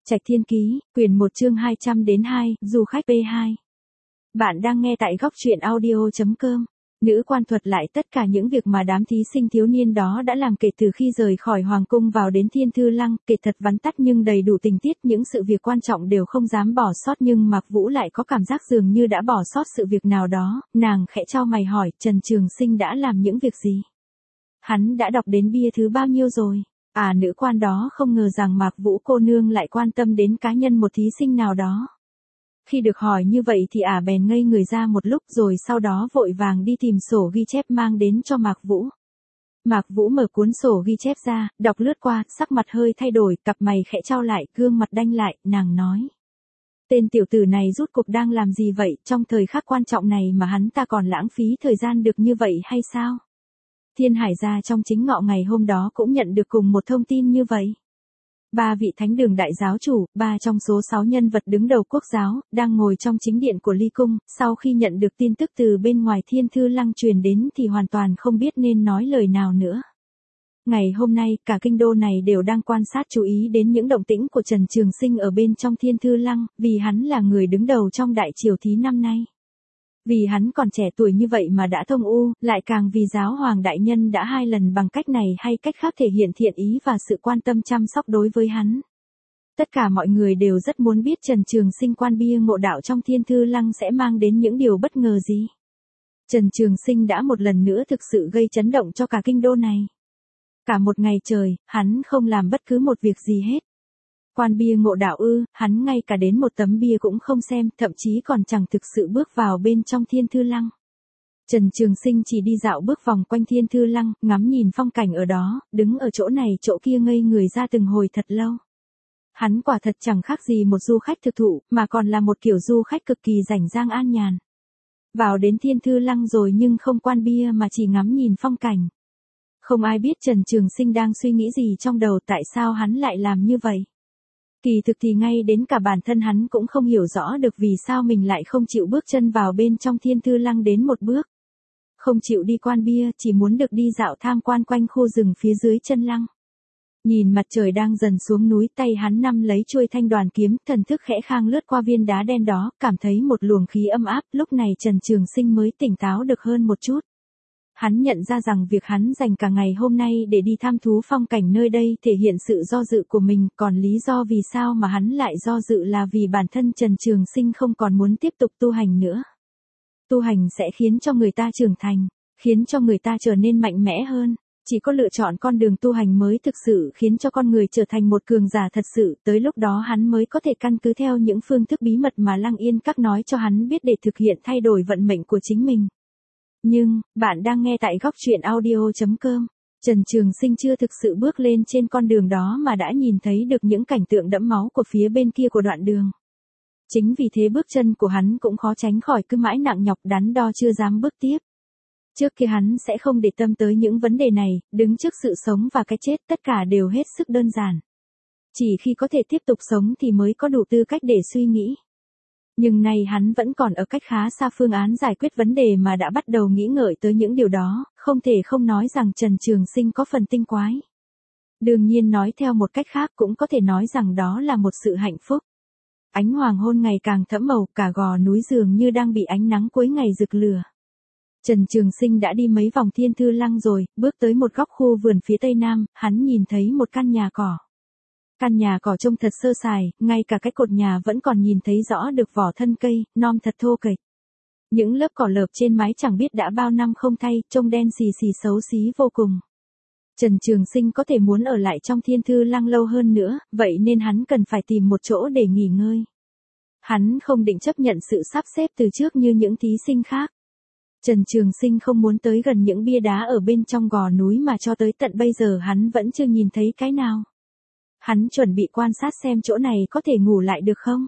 Trạch Thiên Ký, quyển 1 chương 200 đến 2, du khách P2. Bạn đang nghe tại góc truyện audio.com. Nữ quan thuật lại tất cả những việc mà đám thí sinh thiếu niên đó đã làm kể từ khi rời khỏi Hoàng cung vào đến Thiên Thư Lăng, kể thật vắn tắt nhưng đầy đủ tình tiết, những sự việc quan trọng đều không dám bỏ sót, nhưng Mạc Vũ lại có cảm giác dường như đã bỏ sót sự việc nào đó, nàng khẽ chau mày hỏi, Trần Trường Sinh đã làm những việc gì? Hắn đã đọc đến bia thứ bao nhiêu rồi? Nữ quan đó không ngờ rằng Mạc Vũ cô nương lại quan tâm đến cá nhân một thí sinh nào đó. Khi được hỏi như vậy thì bèn ngây người ra một lúc rồi sau đó vội vàng đi tìm sổ ghi chép mang đến cho Mạc Vũ. Mạc Vũ mở cuốn sổ ghi chép ra, đọc lướt qua, sắc mặt hơi thay đổi, cặp mày khẽ chau lại, gương mặt đanh lại, nàng nói. Tên tiểu tử này rút cuộc đang làm gì vậy, trong thời khắc quan trọng này mà hắn ta còn lãng phí thời gian được như vậy hay sao? Thiên Hải gia trong chính ngọ ngày hôm đó cũng nhận được cùng một thông tin như vậy. 3 vị thánh đường đại giáo chủ, 3 trong số 6 nhân vật đứng đầu quốc giáo, đang ngồi trong chính điện của Ly Cung, sau khi nhận được tin tức từ bên ngoài Thiên Thư Lăng truyền đến thì hoàn toàn không biết nên nói lời nào nữa. Ngày hôm nay, cả kinh đô này đều đang quan sát chú ý đến những động tĩnh của Trần Trường Sinh ở bên trong Thiên Thư Lăng, vì hắn là người đứng đầu trong đại triều thí năm nay. Vì hắn còn trẻ tuổi như vậy mà đã thông u, lại càng vì giáo hoàng đại nhân đã 2 lần bằng cách này hay cách khác thể hiện thiện ý và sự quan tâm chăm sóc đối với hắn. Tất cả mọi người đều rất muốn biết Trần Trường Sinh quan bia ngộ đạo trong Thiên Thư Lăng sẽ mang đến những điều bất ngờ gì. Trần Trường Sinh đã một lần nữa thực sự gây chấn động cho cả kinh đô này. Cả một ngày trời, hắn không làm bất cứ một việc gì hết. Quan bia ngộ đạo ư, hắn ngay cả đến một tấm bia cũng không xem, thậm chí còn chẳng thực sự bước vào bên trong Thiên Thư Lăng. Trần Trường Sinh chỉ đi dạo bước vòng quanh Thiên Thư Lăng, ngắm nhìn phong cảnh ở đó, đứng ở chỗ này chỗ kia ngây người ra từng hồi thật lâu. Hắn quả thật chẳng khác gì một du khách thực thụ, mà còn là một kiểu du khách cực kỳ rảnh rang an nhàn. Vào đến Thiên Thư Lăng rồi nhưng không quan bia mà chỉ ngắm nhìn phong cảnh. Không ai biết Trần Trường Sinh đang suy nghĩ gì trong đầu, tại sao hắn lại làm như vậy. Kỳ thực thì ngay đến cả bản thân hắn cũng không hiểu rõ được vì sao mình lại không chịu bước chân vào bên trong Thiên Thư Lăng đến một bước. Không chịu đi quan bia, chỉ muốn được đi dạo tham quan quanh khu rừng phía dưới chân lăng. Nhìn mặt trời đang dần xuống núi, tay hắn nắm lấy chuôi thanh đoàn kiếm, thần thức khẽ khang lướt qua viên đá đen đó, cảm thấy một luồng khí âm áp, lúc này Trần Trường Sinh mới tỉnh táo được hơn một chút. Hắn nhận ra rằng việc hắn dành cả ngày hôm nay để đi tham thú phong cảnh nơi đây thể hiện sự do dự của mình, còn lý do vì sao mà hắn lại do dự là vì bản thân Trần Trường Sinh không còn muốn tiếp tục tu hành nữa. Tu hành sẽ khiến cho người ta trưởng thành, khiến cho người ta trở nên mạnh mẽ hơn. Chỉ có lựa chọn con đường tu hành mới thực sự khiến cho con người trở thành một cường giả thật sự, tới lúc đó hắn mới có thể căn cứ theo những phương thức bí mật mà Lăng Yên Các nói cho hắn biết để thực hiện thay đổi vận mệnh của chính mình. Nhưng, bạn đang nghe tại góc truyện audio.com. Trần Trường Sinh chưa thực sự bước lên trên con đường đó mà đã nhìn thấy được những cảnh tượng đẫm máu của phía bên kia của đoạn đường. Chính vì thế bước chân của hắn cũng khó tránh khỏi cứ mãi nặng nhọc đắn đo chưa dám bước tiếp. Trước kia hắn sẽ không để tâm tới những vấn đề này, đứng trước sự sống và cái chết tất cả đều hết sức đơn giản. Chỉ khi có thể tiếp tục sống thì mới có đủ tư cách để suy nghĩ. Nhưng nay hắn vẫn còn ở cách khá xa phương án giải quyết vấn đề mà đã bắt đầu nghĩ ngợi tới những điều đó, không thể không nói rằng Trần Trường Sinh có phần tinh quái. Đương nhiên nói theo một cách khác cũng có thể nói rằng đó là một sự hạnh phúc. Ánh hoàng hôn ngày càng thẫm màu, cả gò núi dường như đang bị ánh nắng cuối ngày rực lửa. Trần Trường Sinh đã đi mấy vòng Thiên Thư Lăng rồi, bước tới một góc khu vườn phía tây nam, hắn nhìn thấy một căn nhà cỏ. Căn nhà cỏ trông thật sơ sài, ngay cả cái cột nhà vẫn còn nhìn thấy rõ được vỏ thân cây, non thật thô kệch. Những lớp cỏ lợp trên mái chẳng biết đã bao năm không thay, trông đen xì xì xấu xí vô cùng. Trần Trường Sinh có thể muốn ở lại trong Thiên Thư Lăng lâu hơn nữa, vậy nên hắn cần phải tìm một chỗ để nghỉ ngơi. Hắn không định chấp nhận sự sắp xếp từ trước như những thí sinh khác. Trần Trường Sinh không muốn tới gần những bia đá ở bên trong gò núi mà cho tới tận bây giờ hắn vẫn chưa nhìn thấy cái nào. Hắn chuẩn bị quan sát xem chỗ này có thể ngủ lại được không.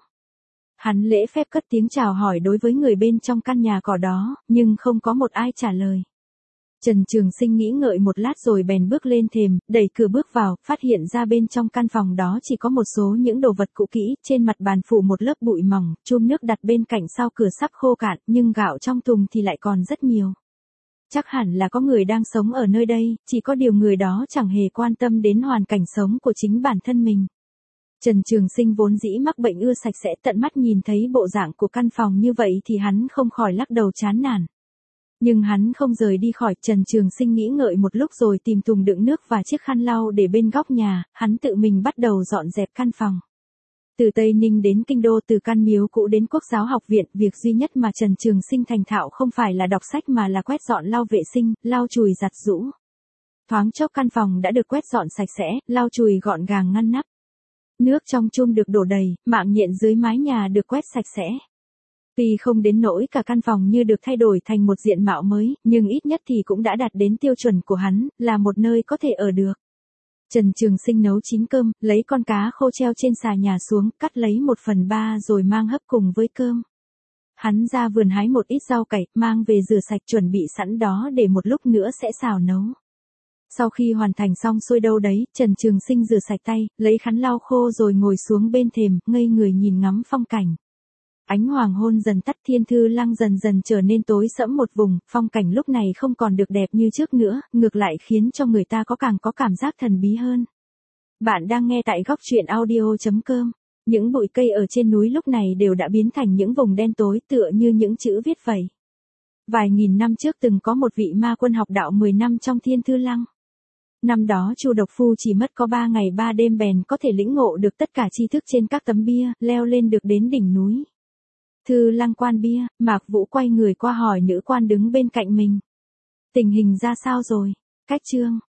Hắn lễ phép cất tiếng chào hỏi đối với người bên trong căn nhà cỏ đó, nhưng không có một ai trả lời. Trần Trường Sinh nghĩ ngợi một lát rồi bèn bước lên thềm, đẩy cửa bước vào, phát hiện ra bên trong căn phòng đó chỉ có một số những đồ vật cũ kỹ, trên mặt bàn phủ một lớp bụi mỏng, chum nước đặt bên cạnh sau cửa sắp khô cạn, nhưng gạo trong thùng thì lại còn rất nhiều. Chắc hẳn là có người đang sống ở nơi đây, chỉ có điều người đó chẳng hề quan tâm đến hoàn cảnh sống của chính bản thân mình. Trần Trường Sinh vốn dĩ mắc bệnh ưa sạch sẽ, tận mắt nhìn thấy bộ dạng của căn phòng như vậy thì hắn không khỏi lắc đầu chán nản. Nhưng hắn không rời đi khỏi, Trần Trường Sinh nghĩ ngợi một lúc rồi tìm thùng đựng nước và chiếc khăn lau để bên góc nhà, hắn tự mình bắt đầu dọn dẹp căn phòng. Từ Tây Ninh đến Kinh Đô, từ căn miếu cũ đến Quốc giáo học viện, việc duy nhất mà Trần Trường Sinh thành thạo không phải là đọc sách mà là quét dọn lau vệ sinh, lau chùi giặt giũ. Thoáng chốc căn phòng đã được quét dọn sạch sẽ, lau chùi gọn gàng ngăn nắp. Nước trong chum được đổ đầy, mạng nhện dưới mái nhà được quét sạch sẽ. Tuy không đến nỗi cả căn phòng như được thay đổi thành một diện mạo mới, nhưng ít nhất thì cũng đã đạt đến tiêu chuẩn của hắn, là một nơi có thể ở được. Trần Trường Sinh nấu chín cơm, lấy con cá khô treo trên xà nhà xuống, cắt lấy 1/3 rồi mang hấp cùng với cơm. Hắn ra vườn hái một ít rau cải, mang về rửa sạch chuẩn bị sẵn đó để một lúc nữa sẽ xào nấu. Sau khi hoàn thành xong xuôi đâu đấy, Trần Trường Sinh rửa sạch tay, lấy khăn lau khô rồi ngồi xuống bên thềm, ngây người nhìn ngắm phong cảnh. Ánh hoàng hôn dần tắt, Thiên Thư Lăng dần dần trở nên tối sẫm một vùng, phong cảnh lúc này không còn được đẹp như trước nữa, ngược lại khiến cho người ta càng có cảm giác thần bí hơn. Bạn đang nghe tại góc truyện audio.com. Những bụi cây ở trên núi lúc này đều đã biến thành những vùng đen tối tựa như những chữ viết vậy. Vài nghìn năm trước từng có một vị ma quân học đạo 10 năm trong Thiên Thư Lăng. Năm đó Chu Độc Phu chỉ mất có 3 ngày 3 đêm bèn có thể lĩnh ngộ được tất cả tri thức trên các tấm bia, leo lên được đến đỉnh núi. Thư Lăng quan bia, Mạc Vũ quay người qua hỏi nữ quan đứng bên cạnh mình. Tình hình ra sao rồi? Cách chương.